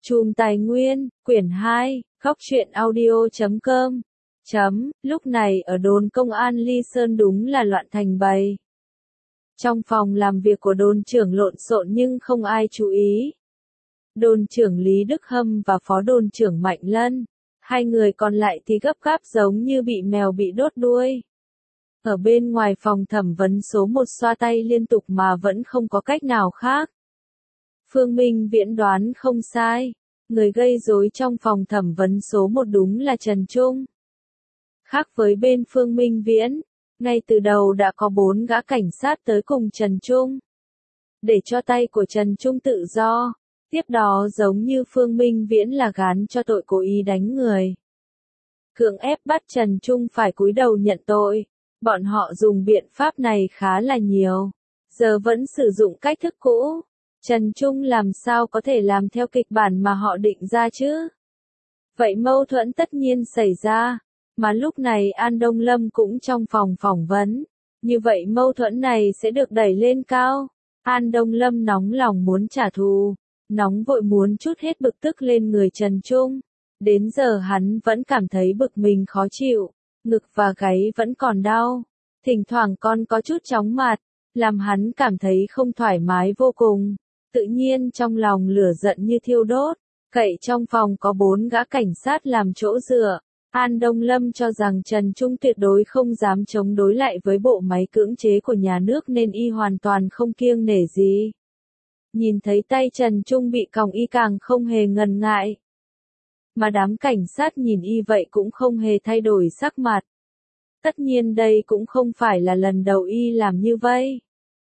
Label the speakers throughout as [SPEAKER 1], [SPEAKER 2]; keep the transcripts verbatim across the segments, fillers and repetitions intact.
[SPEAKER 1] Chùm Tài Nguyên, quyển hai, góc truyện audio chấm com. Chấm, lúc này ở đồn công an Ly Sơn đúng là loạn thành bầy. Trong phòng làm việc của đồn trưởng lộn xộn nhưng không ai chú ý. Đồn trưởng Lý Đức Hâm và phó đồn trưởng Mạnh Lân, hai người còn lại thì gấp gáp giống như bị mèo bị đốt đuôi. Ở bên ngoài phòng thẩm vấn số một xoa tay liên tục mà vẫn không có cách nào khác. Phương Minh Viễn đoán không sai, người gây rối trong phòng thẩm vấn số một đúng là Trần Trung. Khác với bên Phương Minh Viễn, ngay từ đầu đã có bốn gã cảnh sát tới cùng Trần Trung, để cho tay của Trần Trung tự do, tiếp đó giống như Phương Minh Viễn là gán cho tội cố ý đánh người. Cưỡng ép bắt Trần Trung phải cúi đầu nhận tội, bọn họ dùng biện pháp này khá là nhiều, giờ vẫn sử dụng cách thức cũ. Trần Trung làm sao có thể làm theo kịch bản mà họ định ra chứ? Vậy mâu thuẫn tất nhiên xảy ra, mà lúc này An Đông Lâm cũng trong phòng phỏng vấn. Như vậy mâu thuẫn này sẽ được đẩy lên cao. An Đông Lâm nóng lòng muốn trả thù, nóng vội muốn trút hết bực tức lên người Trần Trung. Đến giờ hắn vẫn cảm thấy bực mình khó chịu, ngực và gáy vẫn còn đau, thỉnh thoảng còn có chút chóng mặt, làm hắn cảm thấy không thoải mái vô cùng. Tự nhiên trong lòng lửa giận như thiêu đốt, cậy trong phòng có bốn gã cảnh sát làm chỗ dựa. An Đông Lâm cho rằng Trần Trung tuyệt đối không dám chống đối lại với bộ máy cưỡng chế của nhà nước nên y hoàn toàn không kiêng nể gì. Nhìn thấy tay Trần Trung bị còng y càng không hề ngần ngại. Mà đám cảnh sát nhìn y vậy cũng không hề thay đổi sắc mặt. Tất nhiên đây cũng không phải là lần đầu y làm như vậy.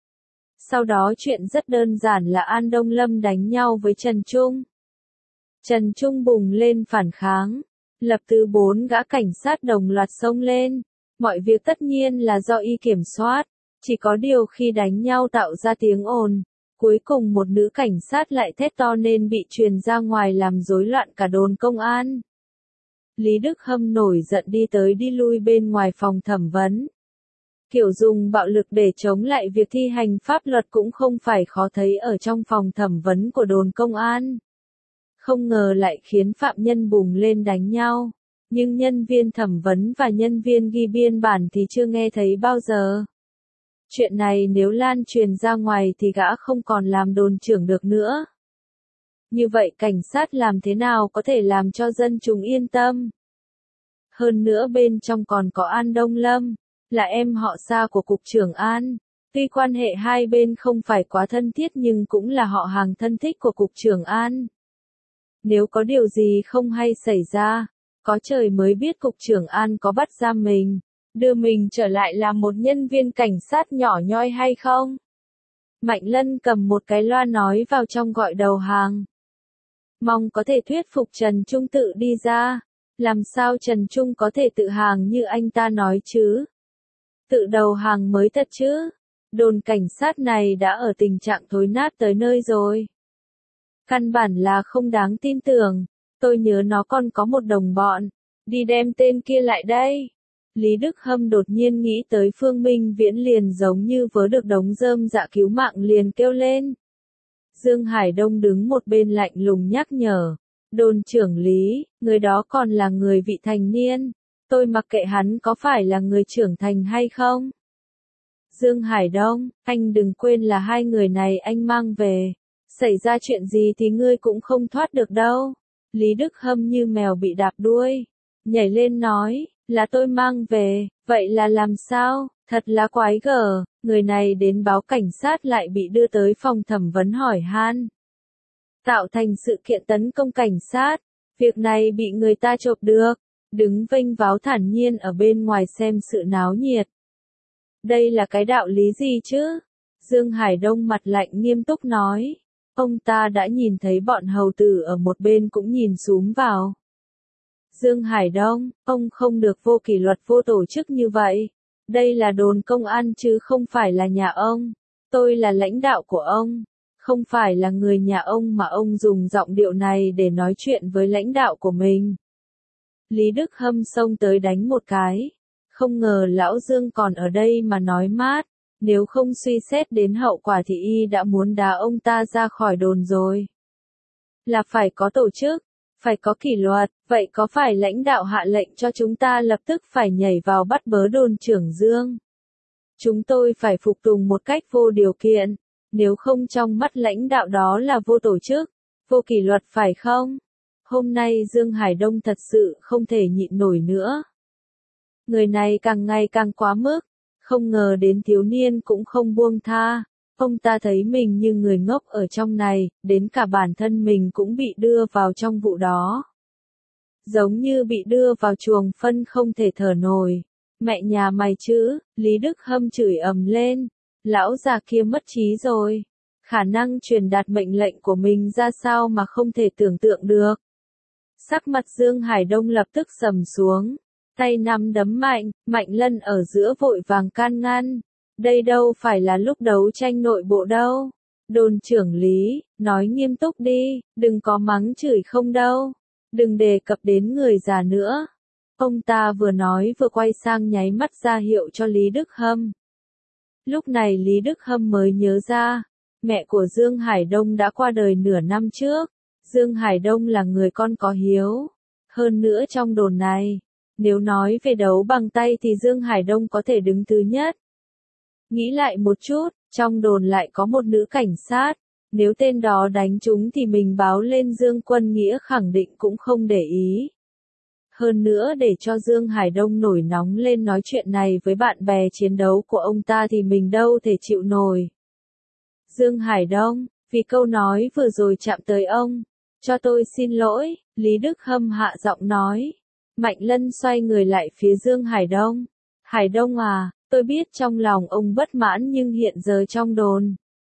[SPEAKER 1] Sau đó chuyện rất đơn giản là An Đông Lâm đánh nhau với Trần Trung. Trần Trung bùng lên phản kháng, lập tức bốn gã cảnh sát đồng loạt xông lên. Mọi việc tất nhiên là do y kiểm soát, chỉ có điều khi đánh nhau tạo ra tiếng ồn. Cuối cùng một nữ cảnh sát lại thét to nên bị truyền ra ngoài làm rối loạn cả đồn công an. Lý Đức Hâm nổi giận đi tới đi lui bên ngoài phòng thẩm vấn. Kiểu dùng bạo lực để chống lại việc thi hành pháp luật cũng không phải khó thấy ở trong phòng thẩm vấn của đồn công an. Không ngờ lại khiến phạm nhân bùng lên đánh nhau, nhưng nhân viên thẩm vấn và nhân viên ghi biên bản thì chưa nghe thấy bao giờ. Chuyện này nếu lan truyền ra ngoài thì gã không còn làm đồn trưởng được nữa. Như vậy cảnh sát làm thế nào có thể làm cho dân chúng yên tâm? Hơn nữa bên trong còn có An Đông Lâm, là em họ xa của Cục trưởng An. Tuy quan hệ hai bên không phải quá thân thiết nhưng cũng là họ hàng thân thích của Cục trưởng An. Nếu có điều gì không hay xảy ra, có trời mới biết Cục trưởng An có bắt giam mình, đưa mình trở lại làm một nhân viên cảnh sát nhỏ nhoi hay không? Mạnh Lân cầm một cái loa nói vào trong gọi đầu hàng. Mong có thể thuyết phục Trần Trung tự đi ra. Làm sao Trần Trung có thể tự hàng như anh ta nói chứ? Tự đầu hàng mới thật chứ? Đồn cảnh sát này đã ở tình trạng thối nát tới nơi rồi. Căn bản là không đáng tin tưởng. Tôi nhớ nó còn có một đồng bọn. Đi đem tên kia lại đây. Lý Đức Hâm đột nhiên nghĩ tới Phương Minh Viễn liền giống như vớ được đống rơm dạ cứu mạng liền kêu lên. Dương Hải Đông đứng một bên lạnh lùng nhắc nhở. Đồn trưởng Lý, người đó còn là người vị thành niên. Tôi mặc kệ hắn có phải là người trưởng thành hay không. Dương Hải Đông, anh đừng quên là hai người này anh mang về. Xảy ra chuyện gì thì ngươi cũng không thoát được đâu. Lý Đức Hâm như mèo bị đạp đuôi. Nhảy lên nói, là tôi mang về, vậy là làm sao? Thật là quái gở, người này đến báo cảnh sát lại bị đưa tới phòng thẩm vấn hỏi han. Tạo thành sự kiện tấn công cảnh sát, việc này bị người ta chộp được, đứng vênh váo thản nhiên ở bên ngoài xem sự náo nhiệt. Đây là cái đạo lý gì chứ? Dương Hải Đông mặt lạnh nghiêm túc nói. Ông ta đã nhìn thấy bọn hầu tử ở một bên cũng nhìn xúm vào. Dương Hải Đông, ông không được vô kỷ luật vô tổ chức như vậy. Đây là đồn công an chứ không phải là nhà ông. Tôi là lãnh đạo của ông. Không phải là người nhà ông mà ông dùng giọng điệu này để nói chuyện với lãnh đạo của mình. Lý Đức Hâm xông tới đánh một cái. Không ngờ lão Dương còn ở đây mà nói mát. Nếu không suy xét đến hậu quả thì y đã muốn đá ông ta ra khỏi đồn rồi. là phải có tổ chức, phải có kỷ luật, vậy có phải lãnh đạo hạ lệnh cho chúng ta lập tức phải nhảy vào bắt bớ đồn trưởng Dương? Chúng tôi phải phục tùng một cách vô điều kiện, nếu không trong mắt lãnh đạo đó là vô tổ chức, vô kỷ luật phải không? Hôm nay Dương Hải Đông thật sự không thể nhịn nổi nữa. Người này càng ngày càng quá mức, không ngờ đến thiếu niên cũng không buông tha. Ông ta thấy mình như người ngốc ở trong này, đến cả bản thân mình cũng bị đưa vào trong vụ đó. Giống như bị đưa vào chuồng phân không thể thở nổi. Mẹ nhà mày chứ, Lý Đức Hâm chửi ầm lên. Lão già kia mất trí rồi. Khả năng truyền đạt mệnh lệnh của mình ra sao mà không thể tưởng tượng được. Sắc mặt Dương Hải Đông lập tức sầm xuống. Tay nắm đấm mạnh, Mạnh Lân ở giữa vội vàng can ngăn. Đây đâu phải là lúc đấu tranh nội bộ đâu. Đồn trưởng Lý, nói nghiêm túc đi, đừng có mắng chửi không đâu. Đừng đề cập đến người già nữa. Ông ta vừa nói vừa quay sang nháy mắt ra hiệu cho Lý Đức Hâm. Lúc này Lý Đức Hâm mới nhớ ra, mẹ của Dương Hải Đông đã qua đời nửa năm trước. Dương Hải Đông là người con có hiếu. Hơn nữa trong đồn này, nếu nói về đấu bằng tay thì Dương Hải Đông có thể đứng thứ nhất. Nghĩ lại một chút, trong đồn lại có một nữ cảnh sát, nếu tên đó đánh chúng thì mình báo lên Dương Quân Nghĩa khẳng định cũng không để ý. Hơn nữa để cho Dương Hải Đông nổi nóng lên nói chuyện này với bạn bè chiến đấu của ông ta thì mình đâu thể chịu nổi. Dương Hải Đông, vì câu nói vừa rồi chạm tới ông, cho tôi xin lỗi, Lý Đức Hâm hạ giọng nói. Mạnh Lân xoay người lại phía Dương Hải Đông. Hải Đông à, tôi biết trong lòng ông bất mãn nhưng hiện giờ trong đồn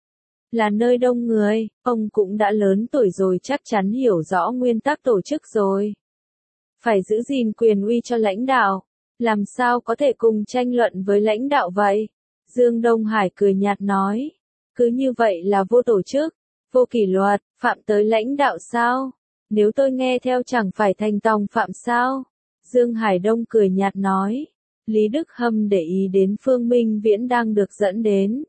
[SPEAKER 1] là nơi đông người, ông cũng đã lớn tuổi rồi chắc chắn hiểu rõ nguyên tắc tổ chức rồi. Phải giữ gìn quyền uy cho lãnh đạo, làm sao có thể cùng tranh luận với lãnh đạo vậy? Dương Đông Hải cười nhạt nói, cứ như vậy là vô tổ chức, vô kỷ luật, phạm tới lãnh đạo sao? Nếu tôi nghe theo chẳng phải thành tòng phạm sao? Dương Hải Đông cười nhạt nói. Lý Đức Hâm để ý đến Phương Minh Viễn đang được dẫn đến.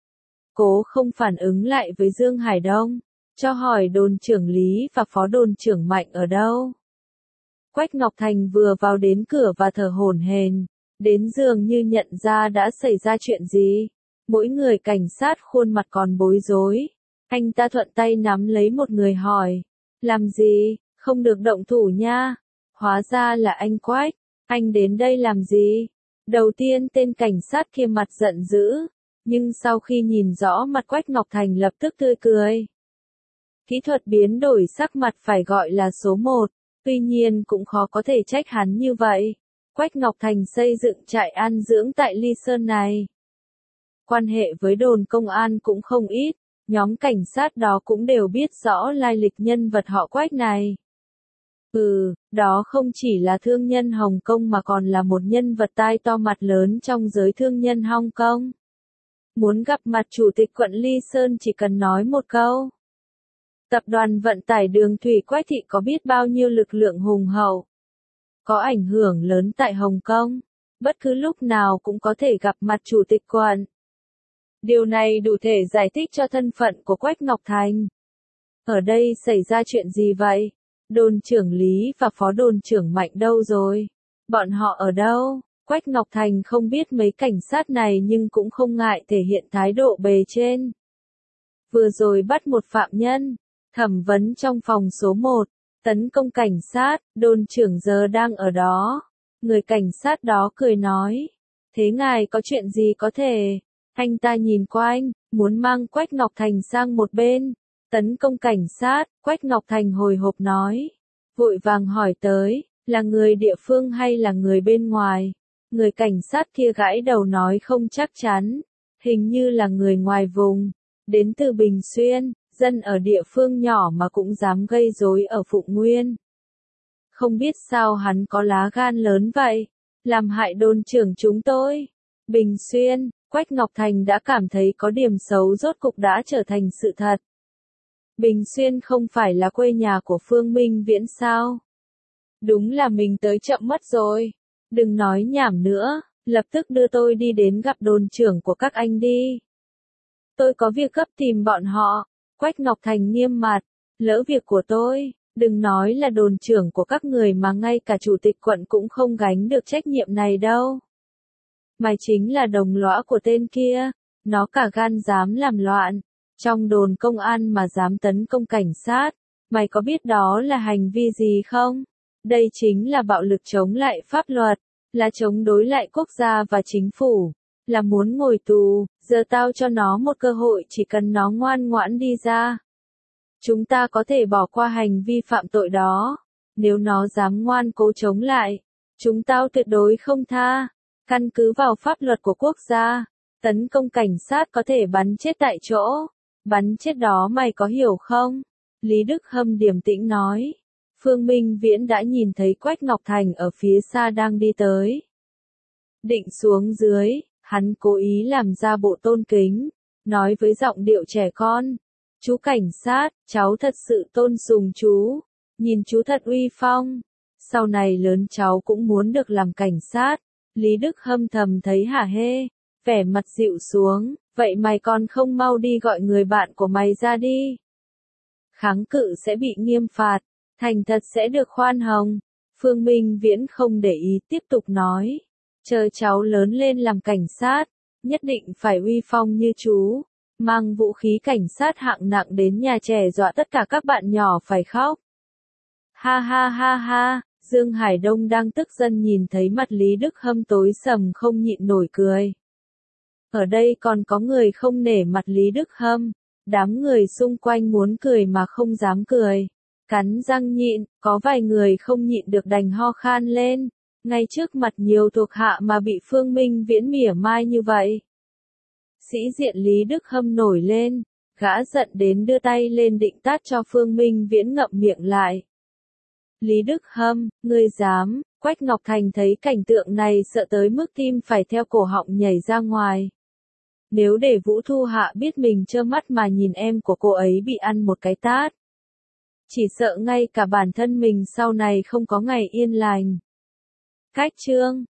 [SPEAKER 1] Cố không phản ứng lại với Dương Hải Đông, cho hỏi đồn trưởng Lý và phó đồn trưởng Mạnh ở đâu. Quách Ngọc Thành vừa vào đến cửa và thở hổn hển, đến dường như nhận ra đã xảy ra chuyện gì. Mỗi người cảnh sát khuôn mặt còn bối rối. Anh ta thuận tay nắm lấy một người hỏi, làm gì, không được động thủ nha. Hóa ra là anh Quách. Anh đến đây làm gì? Đầu tiên tên cảnh sát kia mặt giận dữ, nhưng sau khi nhìn rõ mặt Quách Ngọc Thành lập tức tươi cười. Kỹ thuật biến đổi sắc mặt phải gọi là số một, tuy nhiên cũng khó có thể trách hắn như vậy. Quách Ngọc Thành xây dựng trại an dưỡng tại Ly Sơn này. Quan hệ với đồn công an cũng không ít, nhóm cảnh sát đó cũng đều biết rõ lai lịch nhân vật họ Quách này. Ừ, đó không chỉ là thương nhân Hồng Kông mà còn là một nhân vật tai to mặt lớn trong giới thương nhân Hong Kong. Muốn gặp mặt chủ tịch quận Ly Sơn chỉ cần nói một câu. Tập đoàn vận tải đường thủy Quách Thị có biết bao nhiêu lực lượng hùng hậu. Có ảnh hưởng lớn tại Hồng Kông. Bất cứ lúc nào cũng có thể gặp mặt chủ tịch quận. Điều này đủ thể giải thích cho thân phận của Quách Ngọc Thành. Ở đây xảy ra chuyện gì vậy? Đồn trưởng Lý và phó đồn trưởng Mạnh đâu rồi? Bọn họ ở đâu? Quách Ngọc Thành không biết mấy cảnh sát này nhưng cũng không ngại thể hiện thái độ bề trên. Vừa rồi bắt một phạm nhân, thẩm vấn trong phòng số một, tấn công cảnh sát, đồn trưởng giờ đang ở đó. Người cảnh sát đó cười nói, thế ngài có chuyện gì có thể? Anh ta nhìn qua anh, muốn mang Quách Ngọc Thành sang một bên. Tấn công cảnh sát, Quách Ngọc Thành hồi hộp nói. Vội vàng hỏi tới, là người địa phương hay là người bên ngoài? Người cảnh sát kia gãi đầu nói không chắc chắn. Hình như là người ngoài vùng. Đến từ Bình Xuyên, dân ở địa phương nhỏ mà cũng dám gây rối ở Phụng Nguyên. Không biết sao hắn có lá gan lớn vậy. Làm hại đồn trưởng chúng tôi. Bình Xuyên, Quách Ngọc Thành đã cảm thấy có điểm xấu rốt cục đã trở thành sự thật. Bình Xuyên không phải là quê nhà của Phương Minh Viễn sao? Đúng là mình tới chậm mất rồi. Đừng nói nhảm nữa, lập tức đưa tôi đi đến gặp đồn trưởng của các anh đi. Tôi có việc gấp tìm bọn họ. Quách Ngọc Thành nghiêm mặt. Lỡ việc của tôi, đừng nói là đồn trưởng của các người mà ngay cả chủ tịch quận cũng không gánh được trách nhiệm này đâu. Mày chính là đồng lõa của tên kia, nó cả gan dám làm loạn, trong đồn công an mà dám tấn công cảnh sát, mày có biết đó là hành vi gì không? Đây chính là bạo lực chống lại pháp luật, là chống đối lại quốc gia và chính phủ, là muốn ngồi tù, giờ tao cho nó một cơ hội chỉ cần nó ngoan ngoãn đi ra. Chúng ta có thể bỏ qua hành vi phạm tội đó, nếu nó dám ngoan cố chống lại, chúng tao tuyệt đối không tha. Căn cứ vào pháp luật của quốc gia, tấn công cảnh sát có thể bắn chết tại chỗ. Bắn chết đó mày có hiểu không? Lý Đức Hâm điềm tĩnh nói. Phương Minh Viễn đã nhìn thấy Quách Ngọc Thành ở phía xa đang đi tới. Định xuống dưới, hắn cố ý làm ra bộ tôn kính, nói với giọng điệu trẻ con. Chú cảnh sát, cháu thật sự tôn sùng chú, nhìn chú thật uy phong. Sau này lớn cháu cũng muốn được làm cảnh sát. Lý Đức Hâm thầm thấy hả hê, vẻ mặt dịu xuống, vậy mày còn không mau đi gọi người bạn của mày ra đi. Kháng cự sẽ bị nghiêm phạt, thành thật sẽ được khoan hồng. Phương Minh Viễn không để ý tiếp tục nói, chờ cháu lớn lên làm cảnh sát, nhất định phải uy phong như chú, mang vũ khí cảnh sát hạng nặng đến nhà trẻ dọa tất cả các bạn nhỏ phải khóc. Ha ha ha ha. Dương Hải Đông đang tức giận nhìn thấy mặt Lý Đức Hâm tối sầm không nhịn nổi cười. Ở đây còn có người không nể mặt Lý Đức Hâm, đám người xung quanh muốn cười mà không dám cười. Cắn răng nhịn, có vài người không nhịn được đành ho khan lên, ngay trước mặt nhiều thuộc hạ mà bị Phương Minh Viễn mỉa mai như vậy. Sĩ diện Lý Đức Hâm nổi lên, gã giận đến đưa tay lên định tát cho Phương Minh Viễn ngậm miệng lại. Lý Đức Hâm, ngươi dám, Quách Ngọc Thành thấy cảnh tượng này sợ tới mức tim phải theo cổ họng nhảy ra ngoài. Nếu để Vũ Thu Hạ biết mình trơ mắt mà nhìn em của cô ấy bị ăn một cái tát, chỉ sợ ngay cả bản thân mình sau này không có ngày yên lành. Cách chương